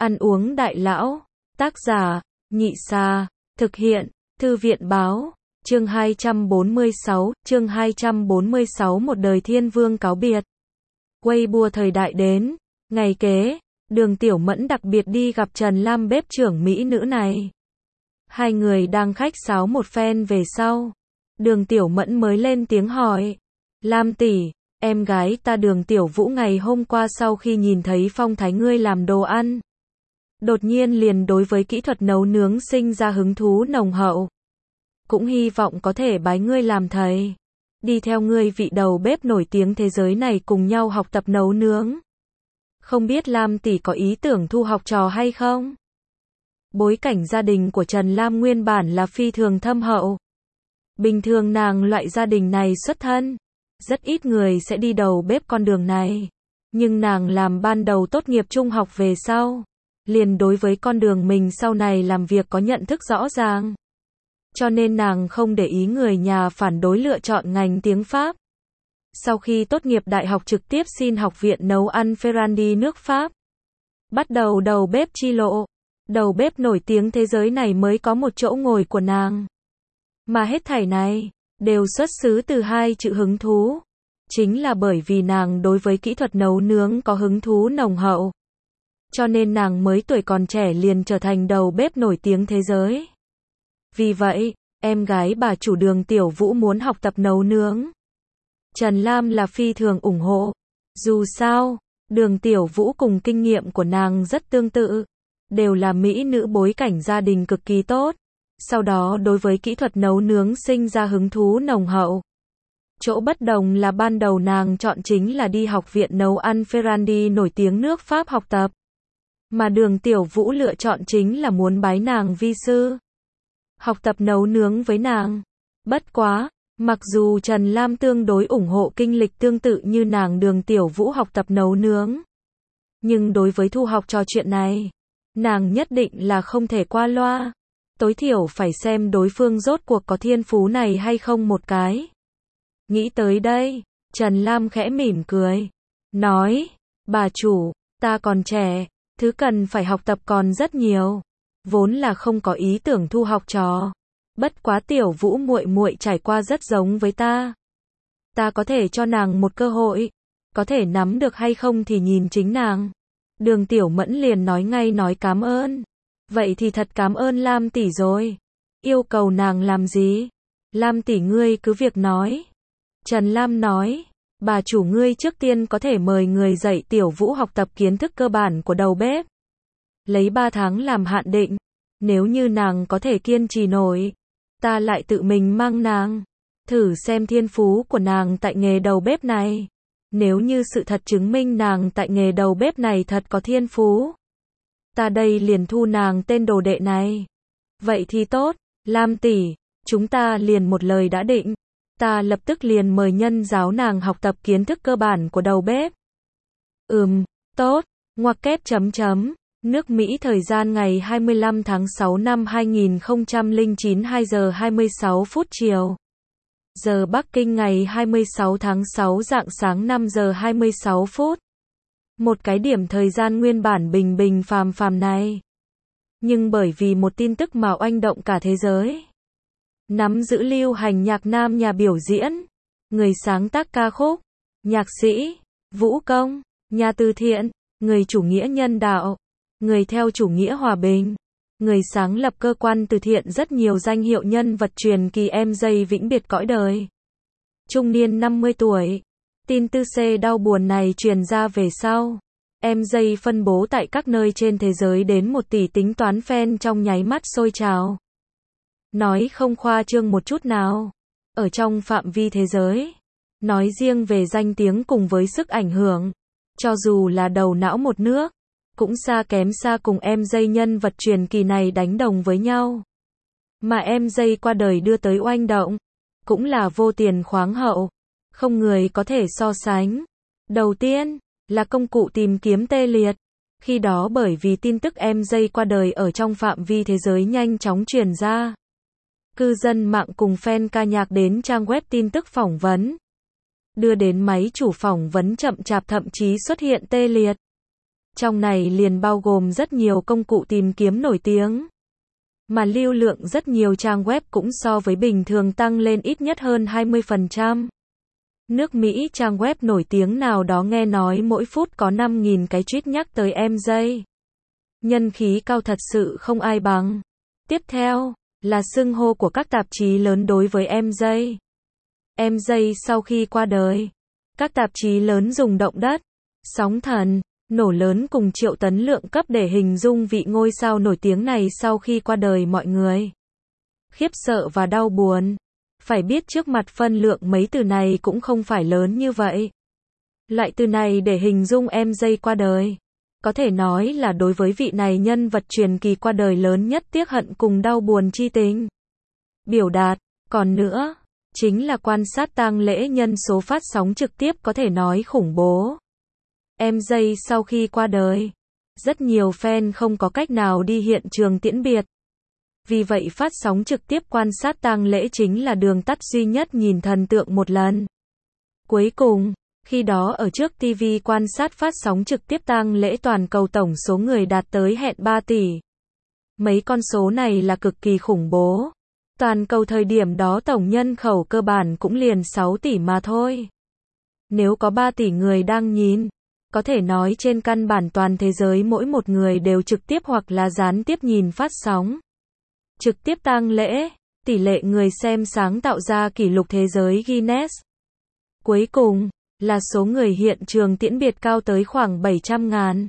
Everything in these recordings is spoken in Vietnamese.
Ăn uống đại lão. Tác giả, Nhị Sa. Thực hiện, Thư viện báo. Chương 246, một đời thiên vương cáo biệt. Weibo thời đại đến. Ngày kế, Đường Tiểu Mẫn đặc biệt đi gặp Trần Lam bếp trưởng mỹ nữ này. Hai người đang khách sáo một phen về sau. Đường Tiểu Mẫn mới lên tiếng hỏi. Lam tỷ, em gái ta Đường Tiểu Vũ ngày hôm qua sau khi nhìn thấy phong thái ngươi làm đồ ăn, đột nhiên liền đối với kỹ thuật nấu nướng sinh ra hứng thú nồng hậu. Cũng hy vọng có thể bái ngươi làm thầy, đi theo ngươi vị đầu bếp nổi tiếng thế giới này cùng nhau học tập nấu nướng. Không biết Lam tỷ có ý tưởng thu học trò hay không? Bối cảnh gia đình của Trần Lam nguyên bản là phi thường thâm hậu. Bình thường nàng loại gia đình này xuất thân, rất ít người sẽ đi đầu bếp con đường này. Nhưng nàng làm ban đầu tốt nghiệp trung học về sau, liền đối với con đường mình sau này làm việc có nhận thức rõ ràng. Cho nên nàng không để ý người nhà phản đối lựa chọn ngành tiếng Pháp. Sau khi tốt nghiệp đại học trực tiếp xin học viện nấu ăn Ferrandi nước Pháp. Bắt đầu đầu bếp chi lộ. Đầu bếp nổi tiếng thế giới này mới có một chỗ ngồi của nàng. Mà hết thảy này, đều xuất xứ từ hai chữ hứng thú. Chính là bởi vì nàng đối với kỹ thuật nấu nướng có hứng thú nồng hậu. Cho nên nàng mới tuổi còn trẻ liền trở thành đầu bếp nổi tiếng thế giới. Vì vậy, em gái bà chủ Đường Tiểu Vũ muốn học tập nấu nướng. Trần Lam là phi thường ủng hộ. Dù sao, Đường Tiểu Vũ cùng kinh nghiệm của nàng rất tương tự. Đều là mỹ nữ bối cảnh gia đình cực kỳ tốt. Sau đó đối với kỹ thuật nấu nướng sinh ra hứng thú nồng hậu. Chỗ bất đồng là ban đầu nàng chọn chính là đi học viện nấu ăn Ferrandi nổi tiếng nước Pháp học tập. Mà Đường Tiểu Vũ lựa chọn chính là muốn bái nàng vi sư. Học tập nấu nướng với nàng. Bất quá, mặc dù Trần Lam tương đối ủng hộ kinh lịch tương tự như nàng Đường Tiểu Vũ học tập nấu nướng. Nhưng đối với thu học trò chuyện này, nàng nhất định là không thể qua loa. Tối thiểu phải xem đối phương rốt cuộc có thiên phú này hay không một cái. Nghĩ tới đây, Trần Lam khẽ mỉm cười. Nói, bà chủ, ta còn trẻ, thứ cần phải học tập còn rất nhiều. Vốn là không có ý tưởng thu học trò. Bất quá Tiểu Vũ muội muội trải qua rất giống với ta. Ta có thể cho nàng một cơ hội. Có thể nắm được hay không thì nhìn chính nàng. Đường Tiểu Mẫn liền nói ngay nói cảm ơn. Vậy thì thật cảm ơn Lam tỷ rồi. Yêu cầu nàng làm gì? Lam tỷ ngươi cứ việc nói. Trần Lam nói, bà chủ ngươi trước tiên có thể mời người dạy Tiểu Vũ học tập kiến thức cơ bản của đầu bếp. Lấy 3 tháng làm hạn định. Nếu như nàng có thể kiên trì nổi, ta lại tự mình mang nàng. Thử xem thiên phú của nàng tại nghề đầu bếp này. Nếu như sự thật chứng minh nàng tại nghề đầu bếp này thật có thiên phú, ta đây liền thu nàng tên đồ đệ này. Vậy thì tốt, Lam tỷ, chúng ta liền một lời đã định. Ta lập tức liền mời nhân giáo nàng học tập kiến thức cơ bản của đầu bếp. Tốt, ngoặc kép . Nước Mỹ thời gian ngày 25 tháng 6 năm 2009 2 giờ 26 phút chiều. Giờ Bắc Kinh ngày 26 tháng 6 rạng sáng 5 giờ 26 phút. Một cái điểm thời gian nguyên bản bình bình phàm phàm này. Nhưng bởi vì một tin tức mà oanh động cả thế giới. Nắm giữ lưu hành nhạc nam nhà biểu diễn, người sáng tác ca khúc, nhạc sĩ, vũ công, nhà từ thiện, người chủ nghĩa nhân đạo, người theo chủ nghĩa hòa bình, người sáng lập cơ quan từ thiện rất nhiều danh hiệu nhân vật truyền kỳ MJ vĩnh biệt cõi đời. Trung niên 50 tuổi. Tin tư C đau buồn này truyền ra về sau. MJ phân bố tại các nơi trên thế giới đến 1 tỷ tính toán fan trong nháy mắt sôi trào. Nói không khoa trương một chút nào. Ở trong phạm vi thế giới, nói riêng về danh tiếng cùng với sức ảnh hưởng, cho dù là đầu não một nước, cũng xa kém xa cùng MJ nhân vật truyền kỳ này đánh đồng với nhau. Mà MJ qua đời đưa tới oanh động, cũng là vô tiền khoáng hậu, không người có thể so sánh. Đầu tiên, là công cụ tìm kiếm tê liệt. Khi đó bởi vì tin tức MJ qua đời ở trong phạm vi thế giới nhanh chóng truyền ra. Cư dân mạng cùng fan ca nhạc đến trang web tin tức phỏng vấn. Đưa đến máy chủ phỏng vấn chậm chạp thậm chí xuất hiện tê liệt. Trong này liền bao gồm rất nhiều công cụ tìm kiếm nổi tiếng. Mà lưu lượng rất nhiều trang web cũng so với bình thường tăng lên ít nhất hơn 20%. Nước Mỹ trang web nổi tiếng nào đó nghe nói mỗi phút có 5.000 cái tweet nhắc tới MJ. Nhân khí cao thật sự không ai bằng. Tiếp theo là xưng hô của các tạp chí lớn đối với MJ. MJ sau khi qua đời, các tạp chí lớn dùng động đất, sóng thần, nổ lớn cùng triệu tấn lượng cấp để hình dung vị ngôi sao nổi tiếng này sau khi qua đời mọi người. Khiếp sợ và đau buồn. Phải biết trước mặt phân lượng mấy từ này cũng không phải lớn như vậy. Loại từ này để hình dung MJ qua đời. Có thể nói là đối với vị này nhân vật truyền kỳ qua đời lớn nhất tiếc hận cùng đau buồn chi tình. Biểu đạt, còn nữa, chính là quan sát tang lễ nhân số phát sóng trực tiếp có thể nói khủng bố. MJ sau khi qua đời, rất nhiều fan không có cách nào đi hiện trường tiễn biệt. Vì vậy phát sóng trực tiếp quan sát tang lễ chính là đường tắt duy nhất nhìn thần tượng một lần. Cuối cùng, khi đó ở trước TV quan sát phát sóng trực tiếp tang lễ toàn cầu tổng số người đạt tới hẹn 3 tỷ. Mấy con số này là cực kỳ khủng bố. Toàn cầu thời điểm đó tổng nhân khẩu cơ bản cũng liền 6 tỷ mà thôi. Nếu có 3 tỷ người đang nhìn, có thể nói trên căn bản toàn thế giới mỗi một người đều trực tiếp hoặc là gián tiếp nhìn phát sóng trực tiếp tang lễ, tỷ lệ người xem sáng tạo ra kỷ lục thế giới Guinness. Cuối cùng, là số người hiện trường tiễn biệt cao tới khoảng 700.000.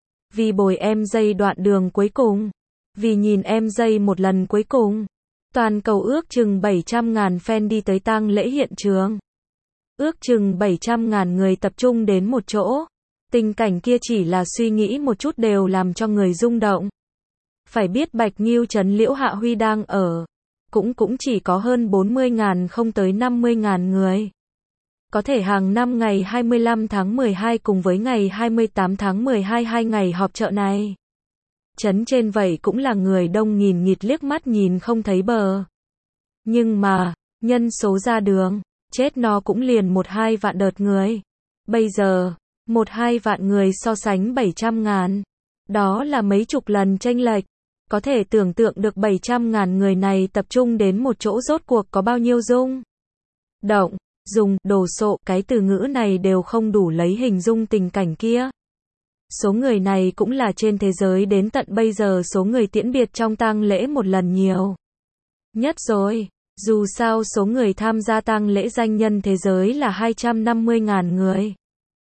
Vì bồi MJ đoạn đường cuối cùng, vì nhìn MJ một lần cuối cùng, toàn cầu ước chừng 700.000 fan đi tới tang lễ hiện trường. Ước chừng 700.000 người tập trung đến một chỗ. Tình cảnh kia chỉ là suy nghĩ một chút đều làm cho người rung động. Phải biết Bạch Nghiêu trấn Liễu Hạ Huy đang ở, cũng chỉ có hơn 40.000 không tới 50.000 người. Có thể hàng năm ngày 25 tháng 12 cùng với ngày 28 tháng 12 hai ngày họp chợ này. Trấn trên vậy cũng là người đông nghìn nghịt liếc mắt nhìn không thấy bờ. Nhưng mà, nhân số ra đường, chết nó cũng liền 1-2 vạn đợt người. Bây giờ, 1-2 vạn người so sánh 700.000. Đó là mấy chục lần chênh lệch. Có thể tưởng tượng được 700.000 người này tập trung đến một chỗ rốt cuộc có bao nhiêu rung động, dùng, đồ sộ, cái từ ngữ này đều không đủ lấy hình dung tình cảnh kia. Số người này cũng là trên thế giới đến tận bây giờ số người tiễn biệt trong tang lễ một lần nhiều nhất rồi. Dù sao số người tham gia tang lễ danh nhân thế giới là 250.000 người.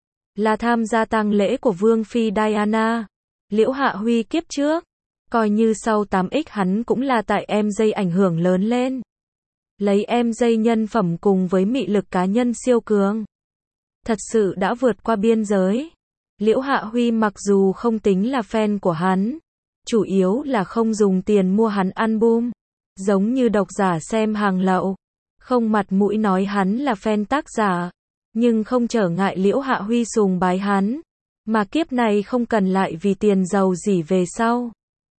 Là tham gia tang lễ của Vương Phi Diana, Liễu Hạ Huy kiếp trước. Coi như sau 8X hắn cũng là tại MJ ảnh hưởng lớn lên. Lấy MJ nhân phẩm cùng với mị lực cá nhân siêu cường. Thật sự đã vượt qua biên giới. Liễu Hạ Huy mặc dù không tính là fan của hắn. Chủ yếu là không dùng tiền mua hắn album. Giống như độc giả xem hàng lậu. Không mặt mũi nói hắn là fan tác giả. Nhưng không trở ngại Liễu Hạ Huy sùng bái hắn. Mà kiếp này không cần lại vì tiền giàu gì về sau.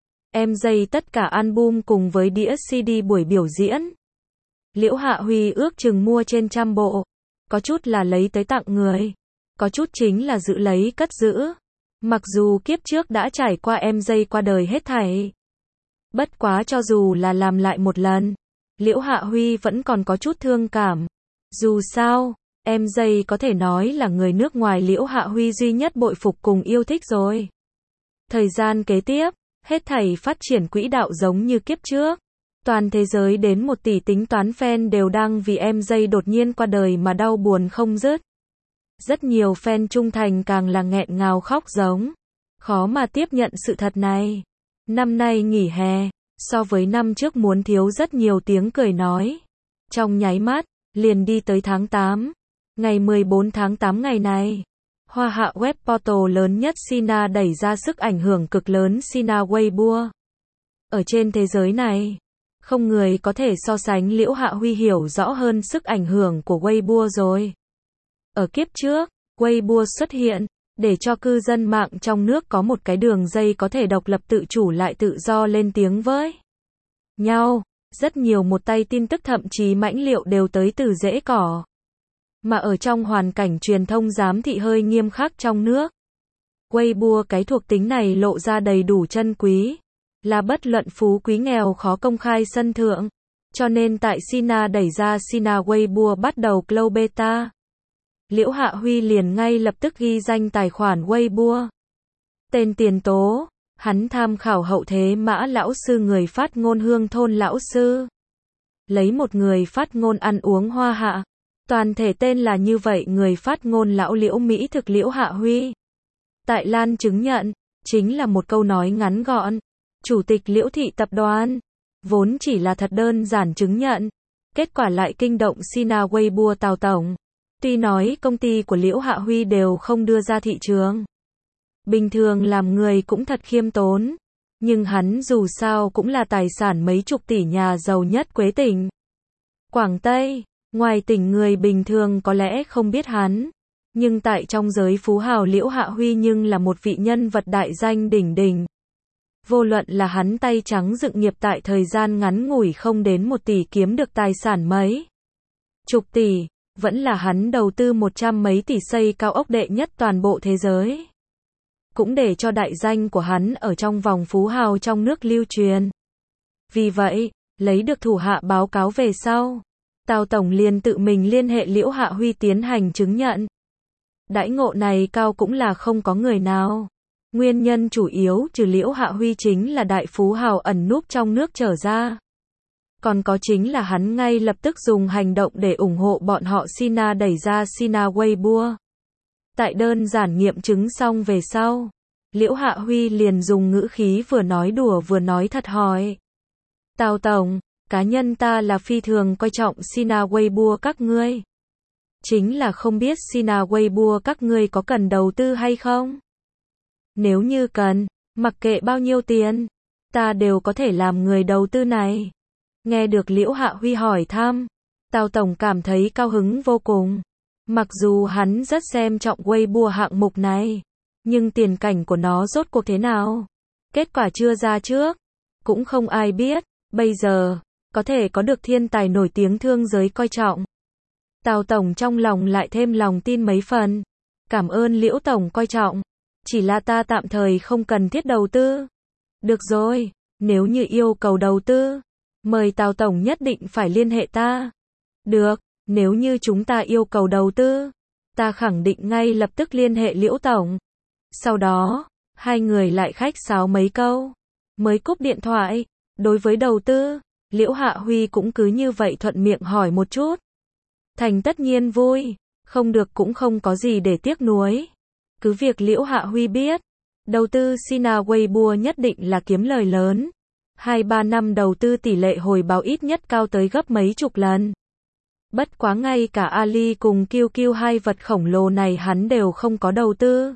MJ tất cả album cùng với đĩa CD buổi biểu diễn. Liễu Hạ Huy ước chừng mua trên 100 bộ. Có chút là lấy tới tặng người. Có chút chính là giữ lấy cất giữ. Mặc dù kiếp trước đã trải qua MJ qua đời hết thảy. Bất quá cho dù là làm lại một lần, Liễu Hạ Huy vẫn còn có chút thương cảm. Dù sao, MJ có thể nói là người nước ngoài Liễu Hạ Huy duy nhất bội phục cùng yêu thích rồi. Thời gian kế tiếp, hết thảy phát triển quỹ đạo giống như kiếp trước. Toàn thế giới đến 1 tỷ tính toán fan đều đang vì MJ đột nhiên qua đời mà đau buồn không dứt. Rất nhiều fan trung thành càng là nghẹn ngào khóc giống. Khó mà tiếp nhận sự thật này. Năm nay nghỉ hè, so với năm trước muốn thiếu rất nhiều tiếng cười nói. Trong nháy mắt, liền đi tới tháng 8. Ngày 14 tháng 8 ngày này, hoa hạ web portal lớn nhất Sina đẩy ra sức ảnh hưởng cực lớn Sina Weibo. Ở trên thế giới này, không người có thể so sánh Liễu Hạ Huy hiểu rõ hơn sức ảnh hưởng của Weibo rồi. Ở kiếp trước, Weibo xuất hiện, để cho cư dân mạng trong nước có một cái đường dây có thể độc lập tự chủ lại tự do lên tiếng với nhau. Rất nhiều một tay tin tức thậm chí mãnh liệu đều tới từ rễ cỏ. Mà ở trong hoàn cảnh truyền thông giám thị hơi nghiêm khắc trong nước, Weibo cái thuộc tính này lộ ra đầy đủ chân quý, là bất luận phú quý nghèo khó công khai sân thượng. Cho nên tại Sina đẩy ra Sina Weibo bắt đầu Close Beta, Liễu Hạ Huy liền ngay lập tức ghi danh tài khoản Weibo. Tên tiền tố, hắn tham khảo hậu thế Mã lão sư người phát ngôn Hương Thôn lão sư. Lấy một người phát ngôn ăn uống hoa hạ. Toàn thể tên là như vậy, người phát ngôn lão Liễu Mỹ thực Liễu Hạ Huy. Tại Lan chứng nhận, chính là một câu nói ngắn gọn. Chủ tịch Liễu Thị Tập đoàn. Vốn chỉ là thật đơn giản chứng nhận. Kết quả lại kinh động Sina Weibo Tào Tổng. Tuy nói công ty của Liễu Hạ Huy đều không đưa ra thị trường. Bình thường làm người cũng thật khiêm tốn. Nhưng hắn dù sao cũng là tài sản mấy chục tỷ nhà giàu nhất Quế tỉnh Quảng Tây. Ngoài tỉnh người bình thường có lẽ không biết hắn. Nhưng tại trong giới phú hào Liễu Hạ Huy nhưng là một vị nhân vật đại danh đỉnh đỉnh. Vô luận là hắn tay trắng dựng nghiệp tại thời gian ngắn ngủi không đến 1 tỷ kiếm được tài sản mấy chục tỷ, vẫn là hắn đầu tư 100 mấy tỷ xây cao ốc đệ nhất toàn bộ thế giới. Cũng để cho đại danh của hắn ở trong vòng phú hào trong nước lưu truyền. Vì vậy, lấy được thủ hạ báo cáo về sau, Tào Tổng liền tự mình liên hệ Liễu Hạ Huy tiến hành chứng nhận. Đãi ngộ này cao cũng là không có người nào. Nguyên nhân chủ yếu trừ Liễu Hạ Huy chính là đại phú hào ẩn núp trong nước trở ra. Còn có chính là hắn ngay lập tức dùng hành động để ủng hộ bọn họ Sina đẩy ra Sina Weibo. Tại đơn giản nghiệm chứng xong về sau, Liễu Hạ Huy liền dùng ngữ khí vừa nói đùa vừa nói thật hỏi. Tào Tổng, cá nhân ta là phi thường coi trọng Sina Weibo các ngươi. Chính là không biết Sina Weibo các ngươi có cần đầu tư hay không? Nếu như cần, mặc kệ bao nhiêu tiền, ta đều có thể làm người đầu tư này. Nghe được Liễu Hạ Huy hỏi thăm, Tào Tổng cảm thấy cao hứng vô cùng. Mặc dù hắn rất xem trọng Weibo hạng mục này, nhưng tiền cảnh của nó rốt cuộc thế nào? Kết quả chưa ra trước, cũng không ai biết. Bây giờ, có thể có được thiên tài nổi tiếng thương giới coi trọng. Tào Tổng trong lòng lại thêm lòng tin mấy phần. Cảm ơn Liễu Tổng coi trọng. Chỉ là ta tạm thời không cần thiết đầu tư. Được rồi, nếu như yêu cầu đầu tư, mời Tào Tổng nhất định phải liên hệ ta. Được, nếu như chúng ta yêu cầu đầu tư, ta khẳng định ngay lập tức liên hệ Liễu Tổng. Sau đó, hai người lại khách sáo mấy câu, mới cúp điện thoại. Đối với đầu tư, Liễu Hạ Huy cũng cứ như vậy thuận miệng hỏi một chút. Thành tất nhiên vui, không được cũng không có gì để tiếc nuối. Cứ việc Liễu Hạ Huy biết, đầu tư Sina Weibo nhất định là kiếm lời lớn. 2-3 năm đầu tư tỷ lệ hồi báo ít nhất cao tới gấp mấy chục lần. Bất quá ngay cả Ali cùng QQ hai vật khổng lồ này hắn đều không có đầu tư.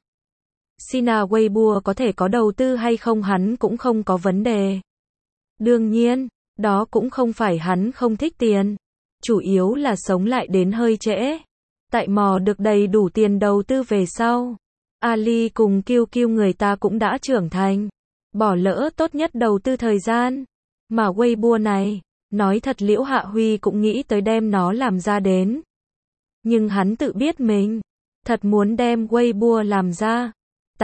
Sina Weibo có thể có đầu tư hay không hắn cũng không có vấn đề. Đương nhiên, đó cũng không phải hắn không thích tiền. Chủ yếu là sống lại đến hơi trễ. Tại mò được đầy đủ tiền đầu tư về sau. Ali cùng QQ người ta cũng đã trưởng thành. Bỏ lỡ tốt nhất đầu tư thời gian. Mà Weibo này, nói thật Liễu Hạ Huy cũng nghĩ tới đem nó làm ra đến. Nhưng hắn tự biết mình, thật muốn đem Weibo làm ra.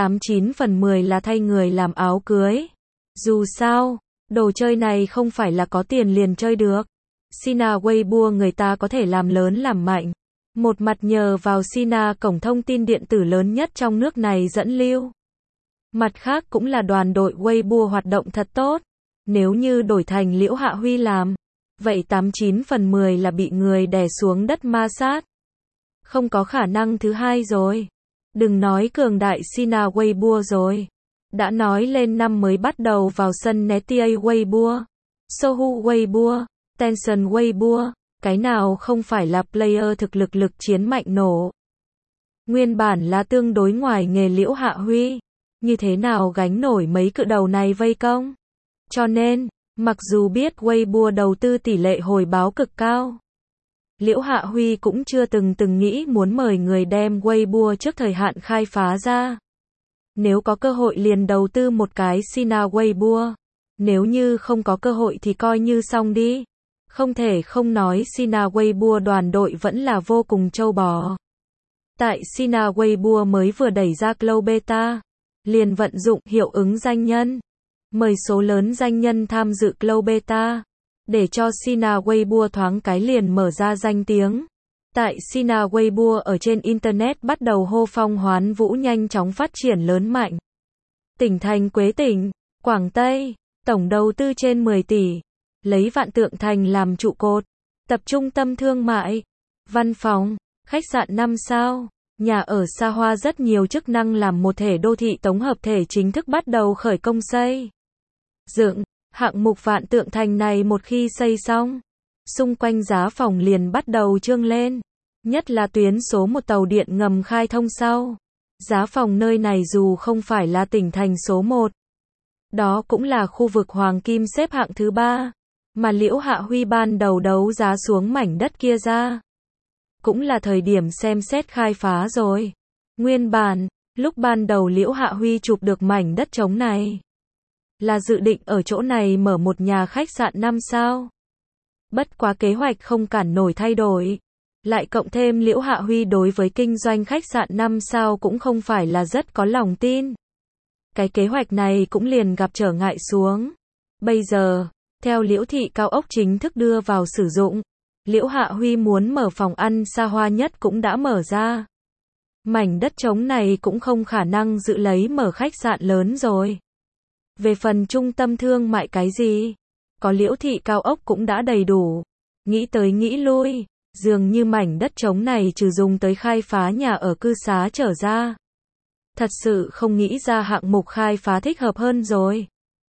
89 phần 10 là thay người làm áo cưới. Dù sao, đồ chơi này không phải là có tiền liền chơi được. Sina Weibo người ta có thể làm lớn làm mạnh. Một mặt nhờ vào Sina cổng thông tin điện tử lớn nhất trong nước này dẫn lưu. Mặt khác cũng là đoàn đội Weibo hoạt động thật tốt. Nếu như đổi thành Liễu Hạ Huy làm, vậy 89 phần 10 là bị người đè xuống đất ma sát. Không có khả năng thứ hai rồi. Đừng nói cường đại Sina Weibo rồi. Đã nói lên năm mới bắt đầu vào sân Netia Weibo, Sohu Weibo, Tencent Weibo, cái nào không phải là player thực lực lực chiến mạnh nổ. Nguyên bản là tương đối ngoài nghề Liễu Hạ Huy, như thế nào gánh nổi mấy cự đầu này vây công. Cho nên, mặc dù biết Weibo đầu tư tỷ lệ hồi báo cực cao, Liễu Hạ Huy cũng chưa từng nghĩ muốn mời người đem Weibo trước thời hạn khai phá ra. Nếu có cơ hội liền đầu tư một cái Sina Weibo. Nếu như không có cơ hội thì coi như xong đi. Không thể không nói Sina Weibo đoàn đội vẫn là vô cùng trâu bò. Tại Sina Weibo mới vừa đẩy ra Close Beta, liền vận dụng hiệu ứng danh nhân. Mời số lớn danh nhân tham dự Glow Beta. Để cho Sina Weibo thoáng cái liền mở ra danh tiếng. Tại Sina Weibo ở trên Internet bắt đầu hô phong hoán vũ nhanh chóng phát triển lớn mạnh. Tỉnh thành Quế Tỉnh, Quảng Tây, tổng đầu tư trên 10 tỷ. Lấy Vạn Tượng Thành làm trụ cột. Tập trung tâm thương mại, văn phòng, khách sạn 5 sao, nhà ở xa hoa rất nhiều chức năng làm một thể đô thị tổng hợp thể chính thức bắt đầu khởi công xây dựng. Hạng mục Vạn Tượng Thành này một khi xây xong, xung quanh giá phòng liền bắt đầu trương lên. Nhất là tuyến số 1 tàu điện ngầm khai thông sau. Giá phòng nơi này dù không phải là tỉnh thành số 1, đó cũng là khu vực Hoàng Kim xếp hạng thứ 3. Mà Liễu Hạ Huy ban đầu đấu giá xuống mảnh đất kia ra. Cũng là thời điểm xem xét khai phá rồi. Nguyên bản, lúc ban đầu Liễu Hạ Huy chụp được mảnh đất trống này, là dự định ở chỗ này mở một nhà khách sạn 5 sao. Bất quá kế hoạch không cản nổi thay đổi. Lại cộng thêm Liễu Hạ Huy đối với kinh doanh khách sạn 5 sao cũng không phải là rất có lòng tin. Cái kế hoạch này cũng liền gặp trở ngại xuống. Bây giờ, theo Liễu thị cao ốc chính thức đưa vào sử dụng, Liễu Hạ Huy muốn mở phòng ăn xa hoa nhất cũng đã mở ra. Mảnh đất trống này cũng không khả năng giữ lấy mở khách sạn lớn rồi. Về phần trung tâm thương mại cái gì, có Liễu thị cao ốc cũng đã đầy đủ. Nghĩ tới nghĩ lui, dường như mảnh đất trống này trừ dùng tới khai phá nhà ở cư xá trở ra. Thật sự không nghĩ ra hạng mục khai phá thích hợp hơn rồi.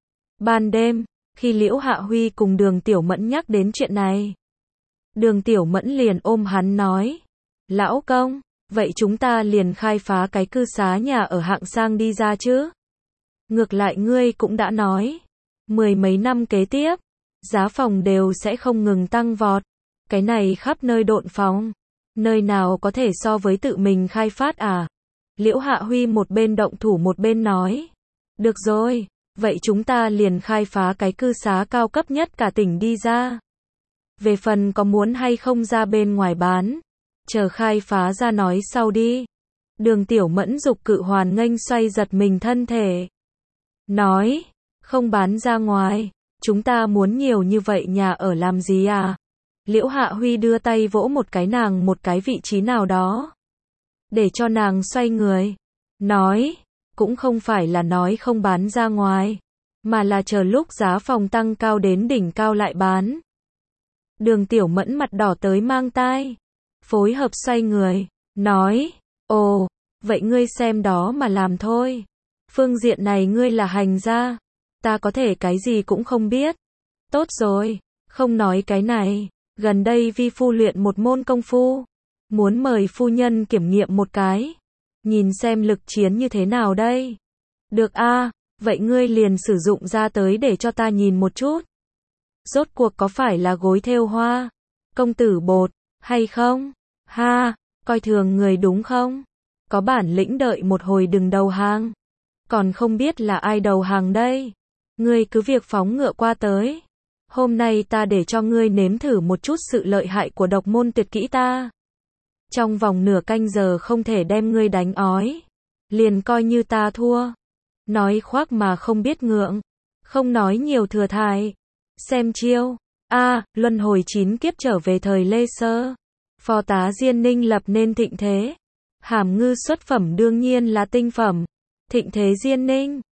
Ban đêm, khi Liễu Hạ Huy cùng Đường Tiểu Mẫn nhắc đến chuyện này, Đường Tiểu Mẫn liền ôm hắn nói, lão công, vậy chúng ta liền khai phá cái cư xá nhà ở hạng sang đi ra chứ. Ngược lại ngươi cũng đã nói, 10 mấy năm kế tiếp, giá phòng đều sẽ không ngừng tăng vọt. Cái này khắp nơi độn phòng, nơi nào có thể so với tự mình khai phát à? Liễu Hạ Huy một bên động thủ một bên nói, được rồi, vậy chúng ta liền khai phá cái cư xá cao cấp nhất cả tỉnh đi ra. Về phần có muốn hay không ra bên ngoài bán, chờ khai phá ra nói sau đi. Đường Tiểu Mẫn dục cự hoàn nghênh xoay giật mình thân thể. Nói, không bán ra ngoài, chúng ta muốn nhiều như vậy nhà ở làm gì à? Liễu Hạ Huy đưa tay vỗ một cái nàng một cái vị trí nào đó, để cho nàng xoay người. Nói, cũng không phải là nói không bán ra ngoài, mà là chờ lúc giá phòng tăng cao đến đỉnh cao lại bán. Đường Tiểu Mẫn mặt đỏ tới mang tai, phối hợp xoay người, nói, ồ, vậy ngươi xem đó mà làm thôi. Phương diện này ngươi là hành gia, ta có thể cái gì cũng không biết. Tốt rồi, không nói cái này, gần đây vi phu luyện một môn công phu, muốn mời phu nhân kiểm nghiệm một cái, nhìn xem lực chiến như thế nào đây. Được a, vậy ngươi liền sử dụng ra tới để cho ta nhìn một chút. Rốt cuộc có phải là gối thêu hoa, công tử bột, hay không? Ha, coi thường người đúng không? Có bản lĩnh đợi một hồi đừng đầu hàng. Còn không biết là ai đầu hàng đây. Ngươi cứ việc phóng ngựa qua tới. Hôm nay ta để cho ngươi nếm thử một chút sự lợi hại của độc môn tuyệt kỹ ta. Trong vòng nửa canh giờ không thể đem ngươi đánh ói, liền coi như ta thua. Nói khoác mà không biết ngượng, không nói nhiều thừa thải. Xem chiêu. A, luân hồi 9 kiếp trở về thời Lê Sơ. Phó tá Diên Ninh lập nên thịnh thế. Hàm ngư xuất phẩm đương nhiên là tinh phẩm. Thịnh thế Diên Ninh.